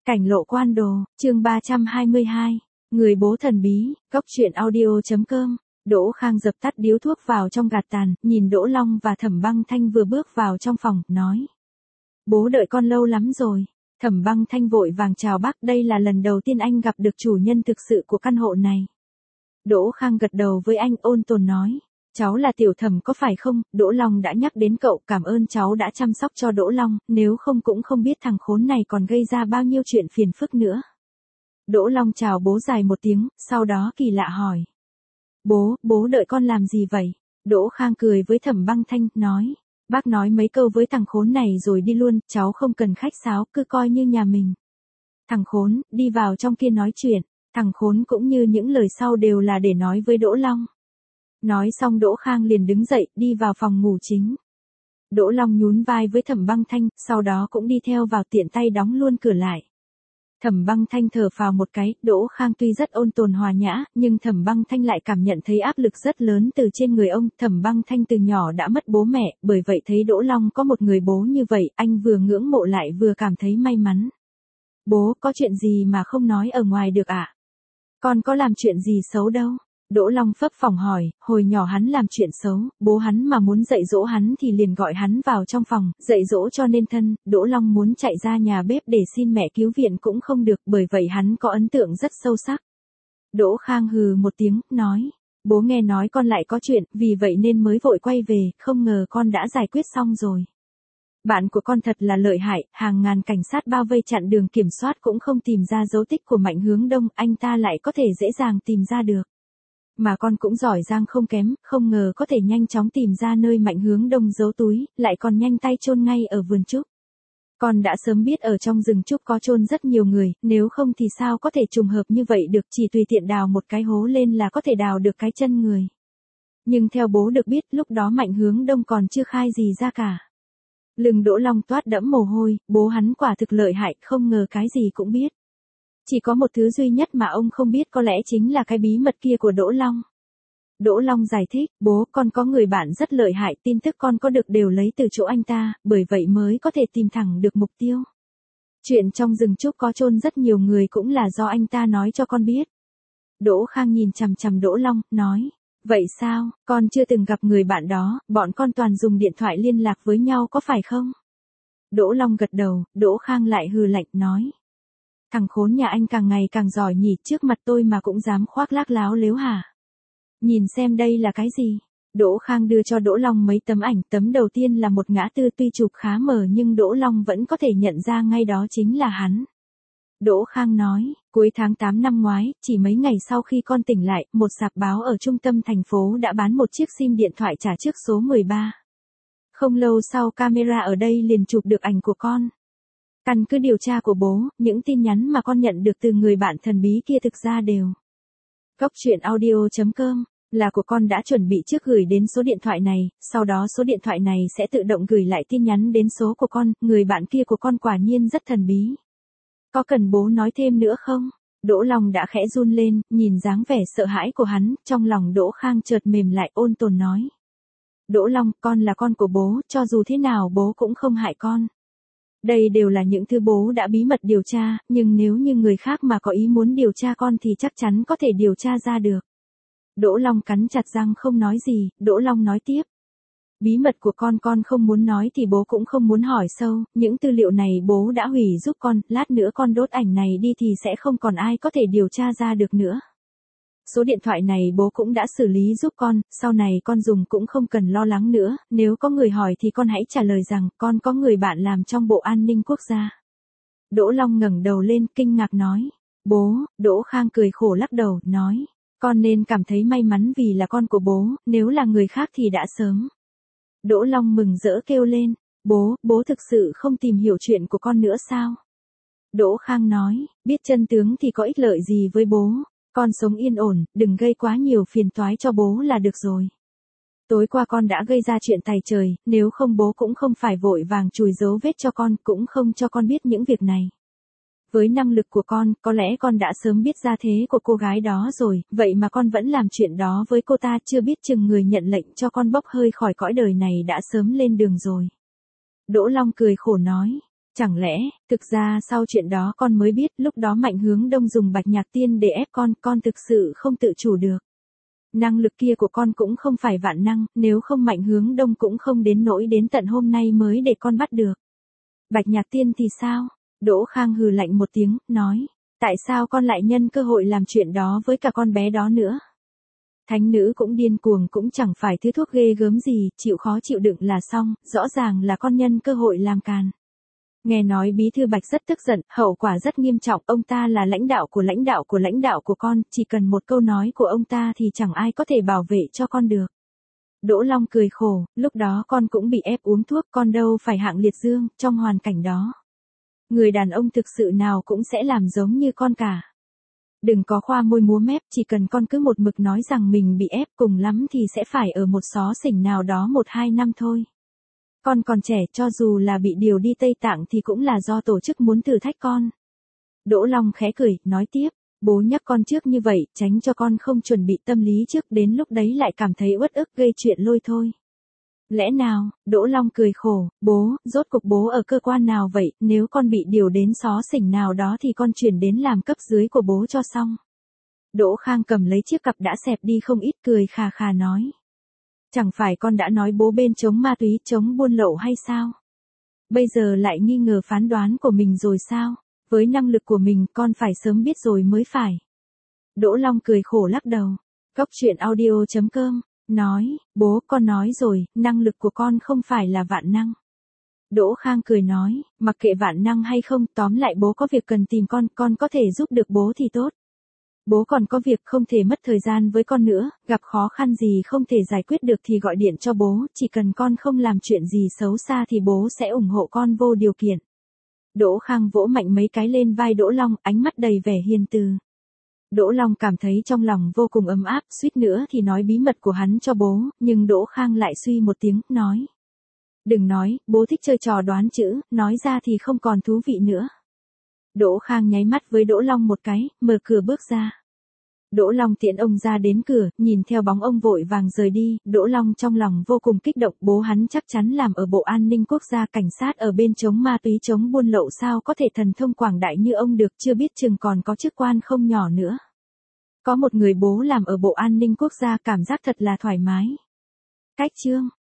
Cảnh lộ quan đồ, chương 322. Người bố thần bí, góc truyện audio.com. Đỗ Khang dập tắt điếu thuốc vào trong gạt tàn, nhìn Đỗ Long và Thẩm Băng Thanh vừa bước vào trong phòng, nói. Bố đợi con lâu lắm rồi. Thẩm Băng Thanh vội vàng chào bác, đây là lần đầu tiên anh gặp được chủ nhân thực sự của căn hộ này. Đỗ Khang gật đầu với anh, ôn tồn nói. Cháu là Tiểu Thẩm có phải không? Đỗ Long đã nhắc đến cậu, cảm ơn cháu đã chăm sóc cho Đỗ Long, nếu không cũng không biết thằng khốn này còn gây ra bao nhiêu chuyện phiền phức nữa. Đỗ Long chào bố dài một tiếng, sau đó kỳ lạ hỏi. Bố đợi con làm gì vậy? Đỗ Khang cười với Thẩm Băng Thanh, nói. Bác nói mấy câu với thằng khốn này rồi đi luôn, cháu không cần khách sáo, cứ coi như nhà mình. Thằng khốn, đi vào trong kia nói chuyện. Thằng khốn cũng như những lời sau đều là để nói với Đỗ Long. Nói xong Đỗ Khang liền đứng dậy, đi vào phòng ngủ chính. Đỗ Long nhún vai với Thẩm Băng Thanh, sau đó cũng đi theo vào, tiện tay đóng luôn cửa lại. Thẩm Băng Thanh thở phào một cái, Đỗ Khang tuy rất ôn tồn hòa nhã, nhưng Thẩm Băng Thanh lại cảm nhận thấy áp lực rất lớn từ trên người ông. Thẩm Băng Thanh từ nhỏ đã mất bố mẹ, bởi vậy thấy Đỗ Long có một người bố như vậy, anh vừa ngưỡng mộ lại vừa cảm thấy may mắn. Bố, có chuyện gì mà không nói ở ngoài được ạ? Con có làm chuyện gì xấu đâu. Đỗ Long phấp phỏng hỏi, hồi nhỏ hắn làm chuyện xấu, bố hắn mà muốn dạy dỗ hắn thì liền gọi hắn vào trong phòng, dạy dỗ cho nên thân. Đỗ Long muốn chạy ra nhà bếp để xin mẹ cứu viện cũng không được, bởi vậy hắn có ấn tượng rất sâu sắc. Đỗ Khang hừ một tiếng, nói, bố nghe nói con lại có chuyện, vì vậy nên mới vội quay về, không ngờ con đã giải quyết xong rồi. Bạn của con thật là lợi hại, hàng ngàn cảnh sát bao vây chặn đường kiểm soát cũng không tìm ra dấu tích của Mạnh Hướng Đông, anh ta lại có thể dễ dàng tìm ra được. Mà con cũng giỏi giang không kém, không ngờ có thể nhanh chóng tìm ra nơi Mạnh Hướng Đông giấu túi, lại còn nhanh tay chôn ngay ở vườn trúc. Con đã sớm biết ở trong rừng trúc có chôn rất nhiều người, nếu không thì sao có thể trùng hợp như vậy được, chỉ tùy tiện đào một cái hố lên là có thể đào được cái chân người. Nhưng theo bố được biết, lúc đó Mạnh Hướng Đông còn chưa khai gì ra cả. Lưng Đỗ Long toát đẫm mồ hôi, bố hắn quả thực lợi hại, không ngờ cái gì cũng biết. Chỉ có một thứ duy nhất mà ông không biết có lẽ chính là cái bí mật kia của Đỗ Long. Đỗ Long giải thích, bố, con có người bạn rất lợi hại, tin tức con có được đều lấy từ chỗ anh ta, bởi vậy mới có thể tìm thẳng được mục tiêu. Chuyện trong rừng trúc có chôn rất nhiều người cũng là do anh ta nói cho con biết. Đỗ Khang nhìn chằm chằm Đỗ Long, nói, vậy sao, con chưa từng gặp người bạn đó, bọn con toàn dùng điện thoại liên lạc với nhau có phải không? Đỗ Long gật đầu, Đỗ Khang lại hừ lạnh, nói. Thằng khốn nhà anh càng ngày càng giỏi nhỉ, trước mặt tôi mà cũng dám khoác lác láo lếu hả? Nhìn xem đây là cái gì? Đỗ Khang đưa cho Đỗ Long mấy tấm ảnh, tấm đầu tiên là một ngã tư tuy chụp khá mờ nhưng Đỗ Long vẫn có thể nhận ra ngay đó chính là hắn. Đỗ Khang nói, cuối tháng 8 năm ngoái, chỉ mấy ngày sau khi con tỉnh lại, một sạp báo ở trung tâm thành phố đã bán một chiếc sim điện thoại trả trước số 13. Không lâu sau camera ở đây liền chụp được ảnh của con. Căn cứ điều tra của bố, những tin nhắn mà con nhận được từ người bạn thần bí kia thực ra đều. Góc truyện audio.com là của con đã chuẩn bị trước gửi đến số điện thoại này, sau đó số điện thoại này sẽ tự động gửi lại tin nhắn đến số của con, người bạn kia của con quả nhiên rất thần bí. Có cần bố nói thêm nữa không? Đỗ Long đã khẽ run lên, nhìn dáng vẻ sợ hãi của hắn, trong lòng Đỗ Khang chợt mềm lại, ôn tồn nói. Đỗ Long, con là con của bố, cho dù thế nào bố cũng không hại con. Đây đều là những thứ bố đã bí mật điều tra, nhưng nếu như người khác mà có ý muốn điều tra con thì chắc chắn có thể điều tra ra được. Đỗ Long cắn chặt răng không nói gì, Đỗ Long nói tiếp. Bí mật của con không muốn nói thì bố cũng không muốn hỏi sâu, những tư liệu này bố đã hủy giúp con, lát nữa con đốt ảnh này đi thì sẽ không còn ai có thể điều tra ra được nữa. Số điện thoại này bố cũng đã xử lý giúp con, sau này con dùng cũng không cần lo lắng nữa, nếu có người hỏi thì con hãy trả lời rằng con có người bạn làm trong Bộ An ninh Quốc gia. Đỗ Long ngẩng đầu lên kinh ngạc nói, bố. Đỗ Khang cười khổ lắc đầu, nói, con nên cảm thấy may mắn vì là con của bố, nếu là người khác thì đã sớm. Đỗ Long mừng rỡ kêu lên, bố thực sự không tìm hiểu chuyện của con nữa sao? Đỗ Khang nói, biết chân tướng thì có ích lợi gì với bố. Con sống yên ổn, đừng gây quá nhiều phiền toái cho bố là được rồi. Tối qua con đã gây ra chuyện tày trời, nếu không bố cũng không phải vội vàng chùi dấu vết cho con, cũng không cho con biết những việc này. Với năng lực của con, có lẽ con đã sớm biết ra thế của cô gái đó rồi, vậy mà con vẫn làm chuyện đó với cô ta, chưa biết chừng người nhận lệnh cho con bốc hơi khỏi cõi đời này đã sớm lên đường rồi. Đỗ Long cười khổ nói, Chẳng lẽ, thực ra sau chuyện đó con mới biết lúc đó Mạnh Hướng Đông dùng Bạch Nhạc Tiên để ép con thực sự không tự chủ được. Năng lực kia của con cũng không phải vạn năng, nếu không Mạnh Hướng Đông cũng không đến nỗi đến tận hôm nay mới để con bắt được. Bạch Nhạc Tiên thì sao? Đỗ Khang hừ lạnh một tiếng, nói, tại sao con lại nhân cơ hội làm chuyện đó với cả con bé đó nữa? Thánh nữ cũng điên cuồng cũng chẳng phải thứ thuốc ghê gớm gì, chịu khó chịu đựng là xong, rõ ràng là con nhân cơ hội làm càn. Nghe nói bí thư Bạch rất tức giận, hậu quả rất nghiêm trọng, ông ta là lãnh đạo của con, chỉ cần một câu nói của ông ta thì chẳng ai có thể bảo vệ cho con được. Đỗ Long cười khổ, lúc đó con cũng bị ép uống thuốc, con đâu phải hạng liệt dương, trong hoàn cảnh đó. Người đàn ông thực sự nào cũng sẽ làm giống như con cả. Đừng có khoa môi múa mép, chỉ cần con cứ một mực nói rằng mình bị ép cùng lắm thì sẽ phải ở một xó xỉnh nào đó 1-2 năm thôi. Con còn trẻ, cho dù là bị điều đi Tây Tạng thì cũng là do tổ chức muốn thử thách con. Đỗ Long khẽ cười, nói tiếp, bố nhắc con trước như vậy, tránh cho con không chuẩn bị tâm lý trước đến lúc đấy lại cảm thấy uất ức gây chuyện lôi thôi. Lẽ nào? Đỗ Long cười khổ, bố, rốt cục bố ở cơ quan nào vậy, nếu con bị điều đến xó xỉnh nào đó thì con chuyển đến làm cấp dưới của bố cho xong. Đỗ Khang cầm lấy chiếc cặp đã xẹp đi không ít cười khà khà nói. Chẳng phải con đã nói bố bên chống ma túy, chống buôn lậu hay sao? Bây giờ lại nghi ngờ phán đoán của mình rồi sao? Với năng lực của mình con phải sớm biết rồi mới phải. Đỗ Long cười khổ lắc đầu. Góc truyện audio.com nói, bố con nói rồi, năng lực của con không phải là vạn năng. Đỗ Khang cười nói, mặc kệ vạn năng hay không, tóm lại bố có việc cần tìm con có thể giúp được bố thì tốt. Bố còn có việc không thể mất thời gian với con nữa, gặp khó khăn gì không thể giải quyết được thì gọi điện cho bố, chỉ cần con không làm chuyện gì xấu xa thì bố sẽ ủng hộ con vô điều kiện. Đỗ Khang vỗ mạnh mấy cái lên vai Đỗ Long, ánh mắt đầy vẻ hiền từ. Đỗ Long cảm thấy trong lòng vô cùng ấm áp, suýt nữa thì nói bí mật của hắn cho bố, nhưng Đỗ Khang lại suy một tiếng, nói. Đừng nói, bố thích chơi trò đoán chữ, nói ra thì không còn thú vị nữa. Đỗ Khang nháy mắt với Đỗ Long một cái, mở cửa bước ra. Đỗ Long tiễn ông ra đến cửa, nhìn theo bóng ông vội vàng rời đi, Đỗ Long trong lòng vô cùng kích động, bố hắn chắc chắn làm ở Bộ An ninh Quốc gia, cảnh sát ở bên chống ma túy chống buôn lậu, sao có thể thần thông quảng đại như ông được, chưa biết chừng còn có chức quan không nhỏ nữa. Có một người bố làm ở Bộ An ninh Quốc gia, cảm giác thật là thoải mái. Cách chương